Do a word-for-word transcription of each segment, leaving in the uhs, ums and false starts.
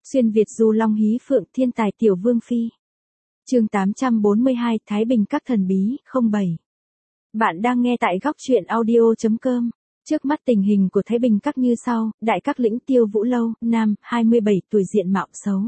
Xuyên Việt du long hí phượng thiên tài tiểu vương phi. Chương tám trăm bốn mươi hai Thái Bình các thần bí, không bảy. Bạn đang nghe tại góc truyện audio chấm com. Trước mắt tình hình của Thái Bình các như sau: đại các lĩnh Tiêu Vũ Lâu, nam, hai mươi bảy tuổi, diện mạo xấu.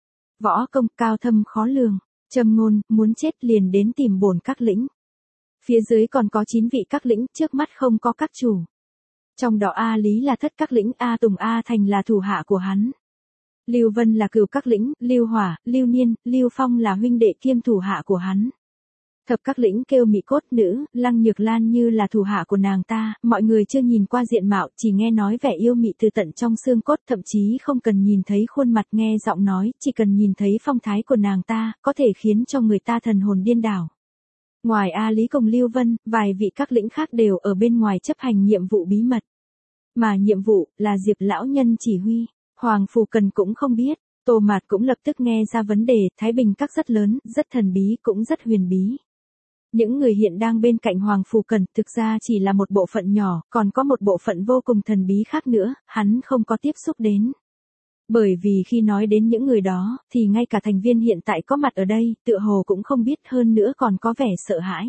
Võ công cao thâm khó lường, châm ngôn, muốn chết liền đến tìm bổn các lĩnh. Phía dưới còn có chín vị các lĩnh, trước mắt không có các chủ. Trong đó A Lý là thất các lĩnh, A Tùng A Thành là thủ hạ của hắn. Lưu Vân là cửu các lĩnh, Lưu Hỏa, Lưu Niên, Lưu Phong là huynh đệ kiêm thủ hạ của hắn. Thập các lĩnh kêu Mị Cốt Nữ, Lăng Nhược Lan như là thủ hạ của nàng ta, mọi người chưa nhìn qua diện mạo, chỉ nghe nói vẻ yêu mị từ tận trong xương cốt, thậm chí không cần nhìn thấy khuôn mặt nghe giọng nói, chỉ cần nhìn thấy phong thái của nàng ta, có thể khiến cho người ta thần hồn điên đảo. Ngoài A Lý cùng Lưu Vân, vài vị các lĩnh khác đều ở bên ngoài chấp hành nhiệm vụ bí mật. Mà nhiệm vụ là Diệp lão nhân chỉ huy. Hoàng Phù Cần cũng không biết, Tô Mạt cũng lập tức nghe ra vấn đề, Thái Bình các rất lớn, rất thần bí, cũng rất huyền bí. Những người hiện đang bên cạnh Hoàng Phù Cần thực ra chỉ là một bộ phận nhỏ, còn có một bộ phận vô cùng thần bí khác nữa, hắn không có tiếp xúc đến. Bởi vì khi nói đến những người đó, thì ngay cả thành viên hiện tại có mặt ở đây, tựa hồ cũng không biết, hơn nữa còn có vẻ sợ hãi.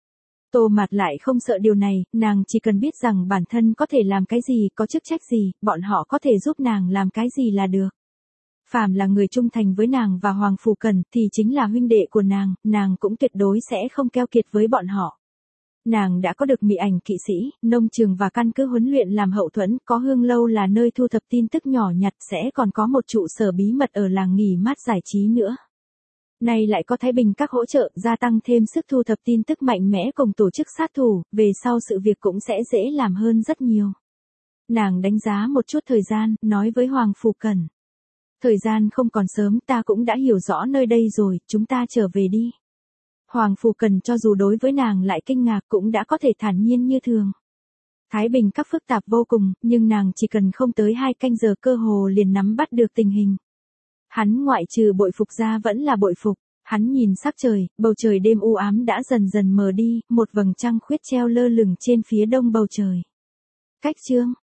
Tô Mạt lại không sợ điều này, nàng chỉ cần biết rằng bản thân có thể làm cái gì, có chức trách gì, bọn họ có thể giúp nàng làm cái gì là được. Phàm là người trung thành với nàng và Hoàng Phù Cần thì chính là huynh đệ của nàng, nàng cũng tuyệt đối sẽ không keo kiệt với bọn họ. Nàng đã có được Mị Ảnh kỵ sĩ, nông trường và căn cứ huấn luyện làm hậu thuẫn, có Hương Lâu là nơi thu thập tin tức nhỏ nhặt, sẽ còn có một trụ sở bí mật ở làng nghỉ mát giải trí nữa. Nay lại có Thái Bình các hỗ trợ, gia tăng thêm sức thu thập tin tức mạnh mẽ cùng tổ chức sát thủ, về sau sự việc cũng sẽ dễ làm hơn rất nhiều. Nàng đánh giá một chút thời gian, nói với Hoàng Phù Cần. Thời gian không còn sớm, ta cũng đã hiểu rõ nơi đây rồi, chúng ta trở về đi. Hoàng Phù Cần cho dù đối với nàng lại kinh ngạc cũng đã có thể thản nhiên như thường. Thái Bình các phức tạp vô cùng, nhưng nàng chỉ cần không tới hai canh giờ cơ hồ liền nắm bắt được tình hình. Hắn ngoại trừ bội phục ra vẫn là bội phục, hắn nhìn sắc trời, bầu trời đêm u ám đã dần dần mờ đi, một vầng trăng khuyết treo lơ lửng trên phía đông bầu trời. Cách chương,